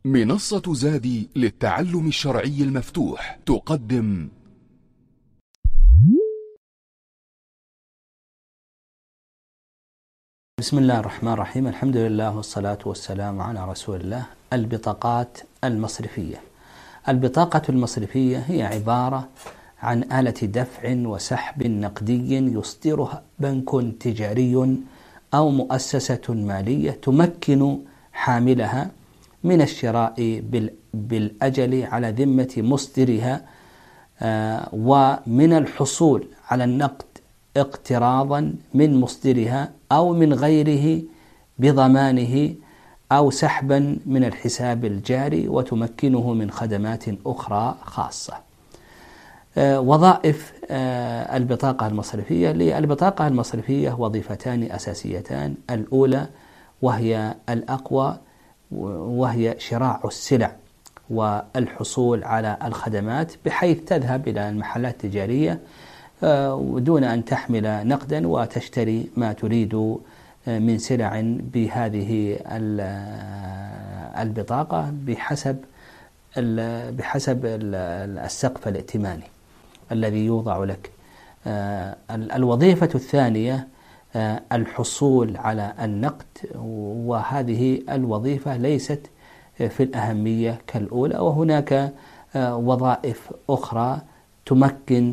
منصة زادي للتعلم الشرعي المفتوح تقدم بسم الله الرحمن الرحيم. الحمد لله والصلاة والسلام على رسول الله. البطاقات المصرفية. البطاقة المصرفية هي عبارة عن آلة دفع وسحب نقدي يصدرها بنك تجاري أو مؤسسة مالية تمكن حاملها من الشراء بالأجل على ذمة مصدرها ومن الحصول على النقد اقتراضا من مصدرها أو من غيره بضمانه أو سحبا من الحساب الجاري وتمكنه من خدمات أخرى خاصة. وظائف البطاقة المصرفية. للبطاقة المصرفية وظيفتان أساسيتان: الأولى وهي الأقوى وهي شراء السلع والحصول على الخدمات، بحيث تذهب إلى المحلات التجارية دون أن تحمل نقدا وتشتري ما تريد من سلع بهذه البطاقة بحسب السقف الائتماني الذي يوضع لك. الوظيفة الثانية الحصول على النقد، وهذه الوظيفة ليست في الأهمية كالأولى، وهناك وظائف أخرى تمكن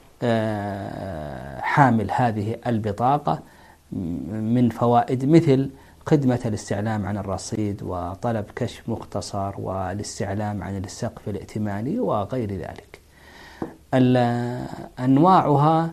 حامل هذه البطاقة من فوائد، مثل خدمة الاستعلام عن الرصيد وطلب كشف مختصر والاستعلام عن السقف الائتماني وغير ذلك. أنواعها: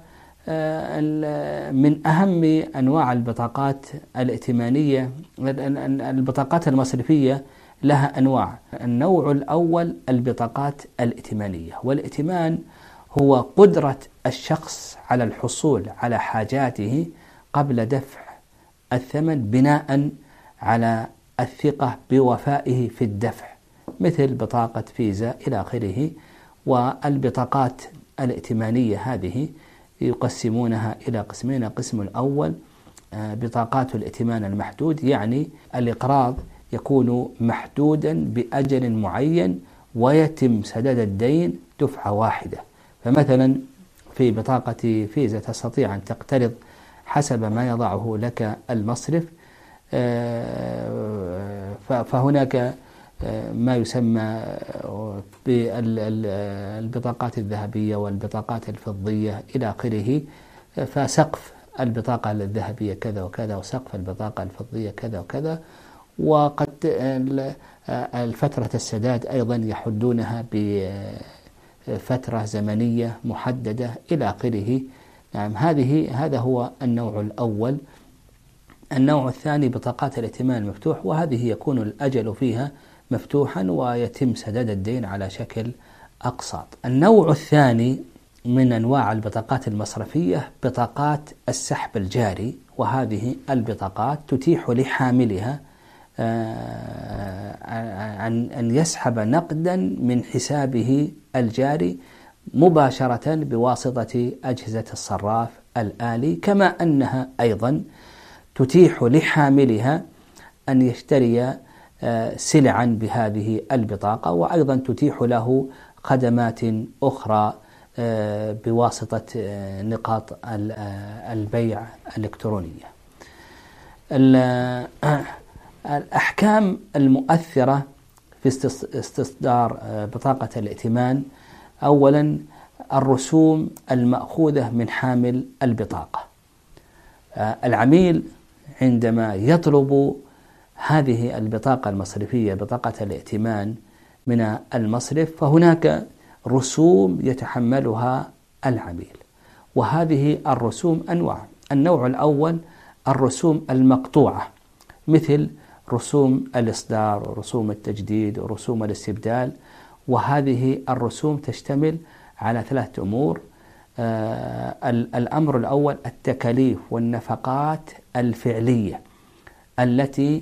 من أهم أنواع البطاقات الائتمانية البطاقات المصرفية لها أنواع. النوع الأول البطاقات الائتمانية، والائتمان هو قدرة الشخص على الحصول على حاجاته قبل دفع الثمن بناء على الثقة بوفائه في الدفع، مثل بطاقة فيزا إلى آخره. والبطاقات الائتمانية هذه يقسمونها إلى قسمين: القسم الأول بطاقات الائتمان المحدود، يعني الإقراض يكون محدودا بأجل معين ويتم سداد الدين دفعة واحدة. فمثلا في بطاقة فيزا تستطيع أن تقترض حسب ما يضعه لك المصرف، فهناك ما يسمى بالبطاقات الذهبية والبطاقات الفضية إلى آخره. فسقف البطاقة الذهبية كذا وكذا، وسقف البطاقة الفضية كذا وكذا، وقد الفترة السداد أيضا يحدونها بفترة زمنية محددة إلى آخره. نعم، هذا هو النوع الأول. النوع الثاني بطاقات الائتمان المفتوح، وهذه يكون الأجل فيها مفتوحا ويتم سداد الدين على شكل أقساط. النوع الثاني من أنواع البطاقات المصرفية بطاقات السحب الجاري، وهذه البطاقات تتيح لحاملها أن يسحب نقدا من حسابه الجاري مباشرة بواسطة أجهزة الصراف الآلي، كما أنها أيضا تتيح لحاملها أن يشتري سلعا بهذه البطاقة، وأيضا تتيح له خدمات أخرى بواسطة نقاط البيع الإلكترونية. الأحكام المؤثرة في استصدار بطاقة الائتمان: أولا الرسوم المأخوذة من حامل البطاقة. العميل عندما يطلب هذه البطاقة المصرفية بطاقة الائتمان من المصرف، فهناك رسوم يتحملها العميل، وهذه الرسوم أنواع. النوع الأول الرسوم المقطوعة، مثل رسوم الإصدار ورسوم التجديد ورسوم الاستبدال، وهذه الرسوم تشتمل على 3 أمور. الأمر الأول التكاليف والنفقات الفعلية التي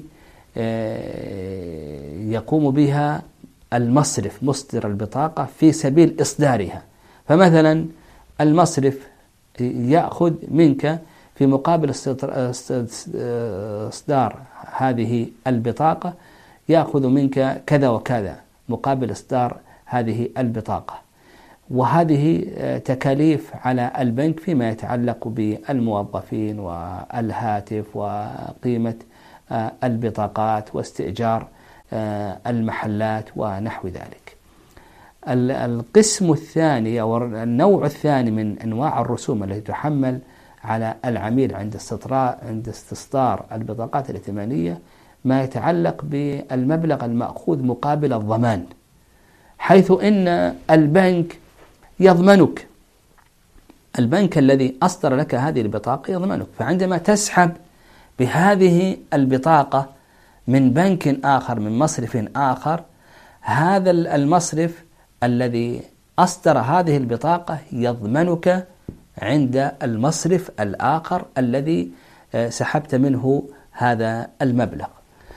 يقوم بها المصرف مصدر البطاقة في سبيل إصدارها. فمثلا المصرف يأخذ منك في مقابل إصدار هذه البطاقة يأخذ منك كذا وكذا مقابل إصدار هذه البطاقة. وهذه تكاليف على البنك فيما يتعلق بالموظفين والهاتف وقيمة البطاقات واستئجار المحلات ونحو ذلك. القسم الثاني أو النوع الثاني من أنواع الرسوم التي تحمل على العميل عند استصدار البطاقات الائتمانية ما يتعلق بالمبلغ المأخوذ مقابل الضمان، حيث إن البنك يضمنك، البنك الذي أصدر لك هذه البطاقة يضمنك. فعندما تسحب بهذه البطاقة من بنك آخر من مصرف آخر، هذا المصرف الذي أصدر هذه البطاقة يضمنك عند المصرف الآخر الذي سحبت منه هذا المبلغ.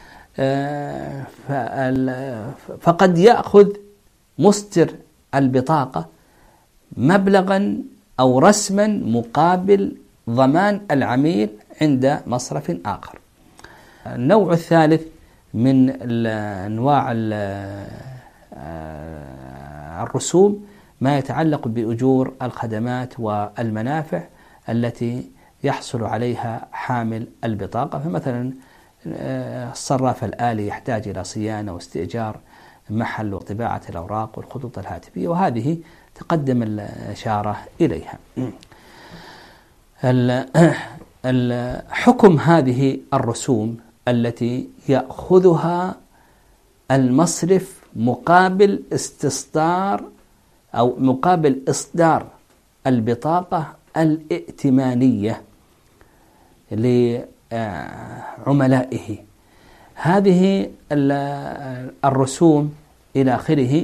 فقد يأخذ مصدر البطاقة مبلغا أو رسما مقابل ضمان العميل عند مصرف آخر. النوع الثالث من أنواع الرسوم ما يتعلق بأجور الخدمات والمنافع التي يحصل عليها حامل البطاقة. فمثلا الصراف الآلي يحتاج إلى صيانة واستئجار محل وطباعة الأوراق والخطوط الهاتفية، وهذه تقدم الإشارة إليها. حكم هذه الرسوم التي يأخذها المصرف مقابل استصدار أو مقابل إصدار البطاقة الائتمانية لعملائه، هذه الرسوم إلى آخره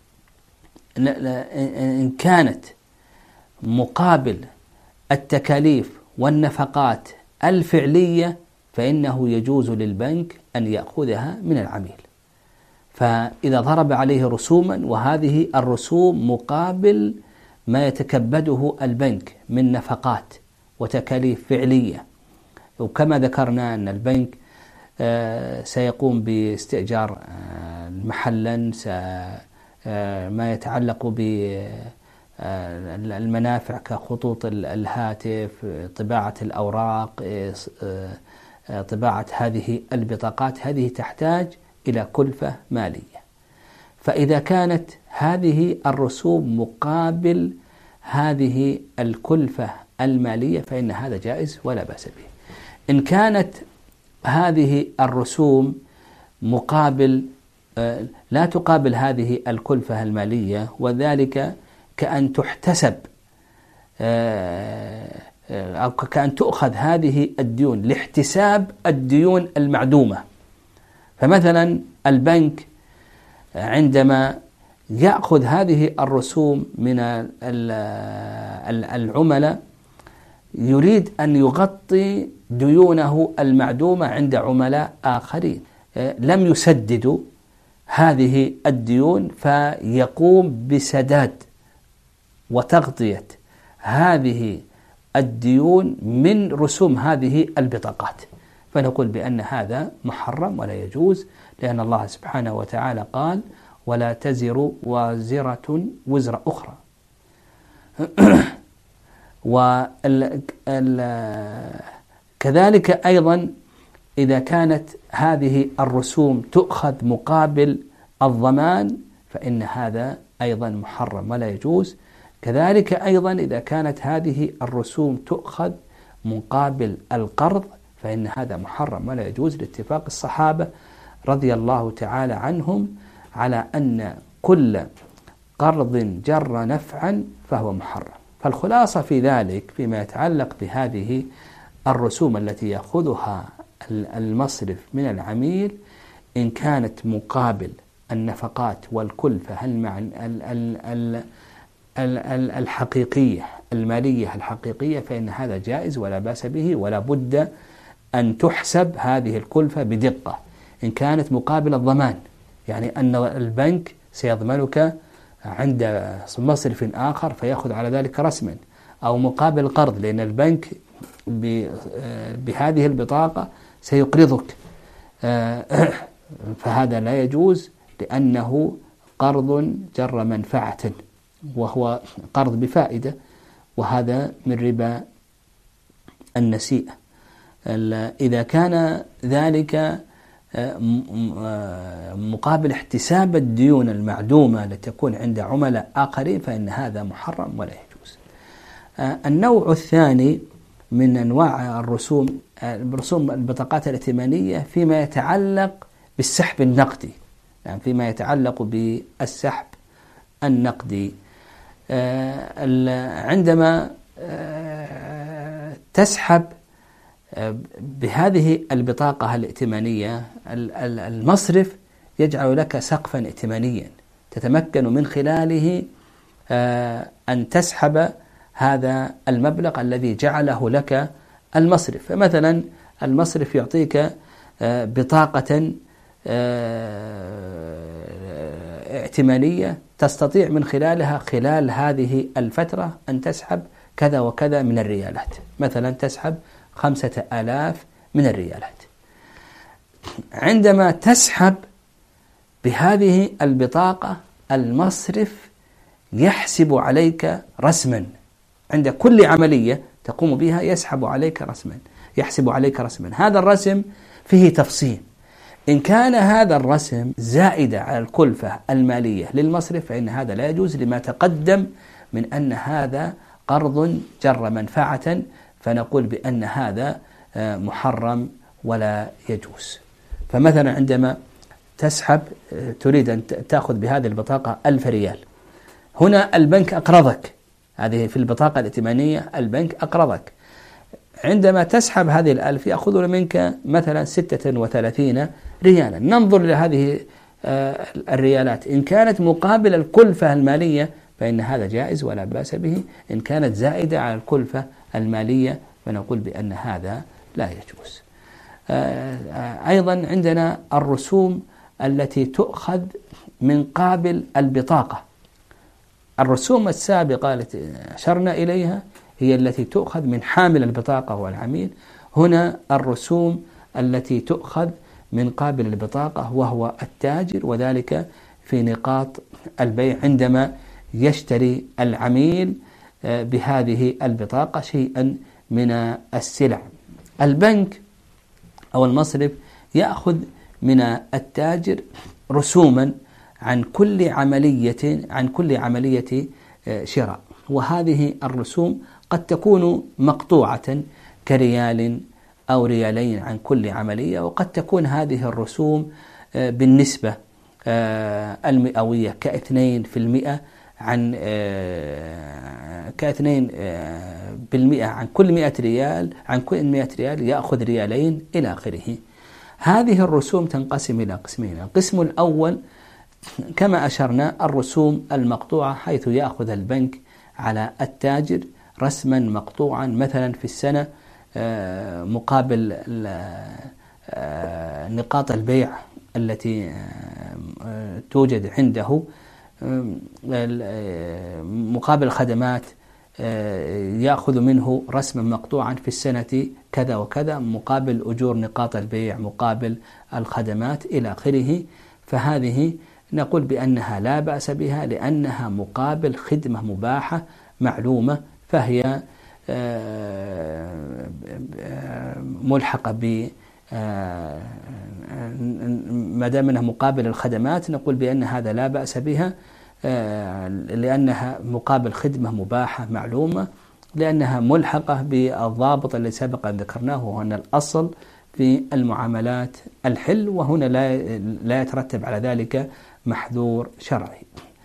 إن كانت مقابل التكاليف والنفقات الفعلية فإنه يجوز للبنك أن يأخذها من العميل. فإذا ضرب عليه رسوما وهذه الرسوم مقابل ما يتكبده البنك من نفقات وتكاليف فعلية، وكما ذكرنا أن البنك سيقوم باستئجار محلا، ما يتعلق بالمنافع كخطوط الهاتف، طباعة الأوراق، طباعة هذه البطاقات، هذه تحتاج إلى كلفة مالية. فإذا كانت هذه الرسوم مقابل هذه الكلفة المالية فإن هذا جائز ولا بأس به. إن كانت هذه الرسوم مقابل لا تقابل هذه الكلفة المالية، وذلك كأن تحتسب أو كأن تؤخذ هذه الديون لاحتساب الديون المعدومة. فمثلا البنك عندما يأخذ هذه الرسوم من العملاء يريد أن يغطي ديونه المعدومة عند عملاء آخرين لم يسددوا هذه الديون، فيقوم بسداد وتغطية هذه الديون من رسوم هذه البطاقات. فنقول بأن هذا محرم ولا يجوز، لأن الله سبحانه وتعالى قال: ولا تزر وازرة وزر أخرى. كذلك أيضا إذا كانت هذه الرسوم تؤخذ مقابل الضمان فإن هذا أيضا محرم ولا يجوز. كذلك أيضا إذا كانت هذه الرسوم تؤخذ مقابل القرض فإن هذا محرم ولا يجوز، لاتفاق الصحابة رضي الله تعالى عنهم على أن كل قرض جر نفعا فهو محرم. فالخلاصة في ذلك فيما يتعلق بهذه الرسوم التي يأخذها المصرف من العميل، إن كانت مقابل النفقات والكلفة الحقيقية المالية الحقيقية فإن هذا جائز ولا بأس به، ولا بد أن تحسب هذه الكلفة بدقة. إن كانت مقابل الضمان، يعني أن البنك سيضمنك عند مصرف آخر فيأخذ على ذلك رسما، أو مقابل قرض لأن البنك بهذه البطاقة سيقرضك فهذا لا يجوز لأنه قرض جر منفعة وهو قرض بفائدة، وهذا من ربا النسيئة. إذا كان ذلك مقابل احتساب الديون المعدومة التي تكون عند عملاء آخرين فإن هذا محرم ولا يجوز. النوع الثاني من أنواع رسوم البطاقات الائتمانية فيما يتعلق بالسحب النقدي، يعني فيما يتعلق بالسحب النقدي. عندما تسحب بهذه البطاقة الائتمانية المصرف يجعل لك سقفا ائتمانيا تتمكن من خلاله أن تسحب هذا المبلغ الذي جعله لك المصرف. فمثلا المصرف يعطيك بطاقة ائتمانية تستطيع من خلالها خلال هذه الفترة أن تسحب كذا وكذا من الريالات، مثلا تسحب 5,000 من الريالات. عندما تسحب بهذه البطاقة المصرف يحسب عليك رسما عند كل عملية تقوم بها، يحسب عليك رسما. هذا الرسم فيه تفصيل، إن كان هذا الرسم زائد على الكلفة المالية للمصرف فإن هذا لا يجوز لما تقدم من أن هذا قرض جر منفعة، فنقول بأن هذا محرم ولا يجوز. فمثلا عندما تسحب تريد أن تأخذ بهذه البطاقة 1000 ريال، هنا البنك أقرضك، هذه في البطاقة الائتمانية البنك أقرضك، عندما تسحب هذه 1000 يأخذون منك مثلا 36 ريالا. ننظر لهذه الريالات، إن كانت مقابل الكلفة المالية فإن هذا جائز ولا بأس به، إن كانت زائدة على الكلفة المالية فنقول بأن هذا لا يجوز. أيضا عندنا الرسوم التي تؤخذ من قابل البطاقة. الرسوم السابقة التي أشرنا إليها هي التي تؤخذ من حامل البطاقة والعميل. هنا الرسوم التي تؤخذ من قابل البطاقة وهو التاجر، وذلك في نقاط البيع عندما يشتري العميل بهذه البطاقة شيئا من السلع. البنك أو المصرف يأخذ من التاجر رسوما عن كل عملية شراء، وهذه الرسوم قد تكون مقطوعة كريال أو ريالين عن كل عملية، وقد تكون هذه الرسوم بالنسبة المئوية ك2% عن عن كل 100 ريال يأخذ ريالين إلى آخره. هذه الرسوم تنقسم إلى قسمين. القسم الأول كما أشرنا الرسوم المقطوعة، حيث يأخذ البنك على التاجر رسما مقطوعا مثلا في السنة مقابل نقاط البيع التي توجد عنده، مقابل خدمات يأخذ منه رسما مقطوعا في السنة كذا وكذا، مقابل أجور نقاط البيع، مقابل الخدمات إلى آخره. فهذه نقول بأنها لا بأس بها لأنها مقابل خدمة مباحة معلومة، فهي ملحقة ما دام أنها مقابل الخدمات نقول بأن هذا لا بأس بها، لأنها مقابل خدمة مباحة معلومة، لأنها ملحقة بالضابط الذي سبق أن ذكرناه، وهو أن الأصل في المعاملات الحل، وهنا لا يترتب على ذلك محذور شرعي.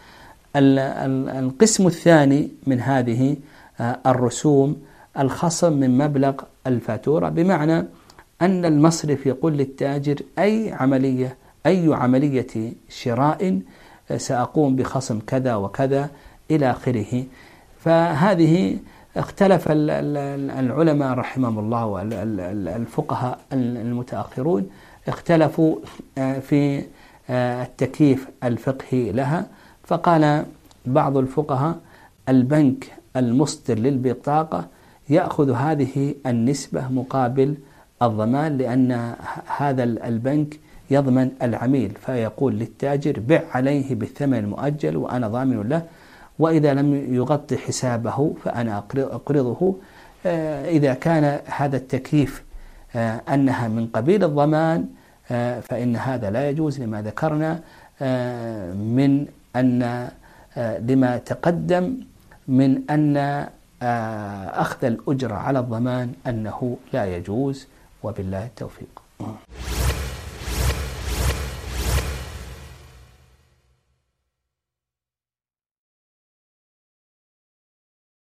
القسم الثاني من هذه الرسوم الخصم من مبلغ الفاتورة، بمعنى أن المصرف يقول للتاجر أي عملية شراء سأقوم بخصم كذا وكذا إلى آخره. فهذه اختلف العلماء رحمهم الله والفقهاء المتأخرون اختلفوا في التكييف الفقهي لها. فقال بعض الفقهاء البنك المصدر للبطاقة يأخذ هذه النسبة مقابل الضمان، لأن هذا البنك يضمن العميل، فيقول للتاجر بع عليه بالثمن المؤجل وأنا ضامن له، وإذا لم يغطي حسابه فأنا أقرضه. إذا كان هذا التكييف أنها من قبيل الضمان فإن هذا لا يجوز لما ذكرنا من أن لما تقدم من أن أخذ الأجرة على الضمان أنه لا يجوز، وبالله التوفيق.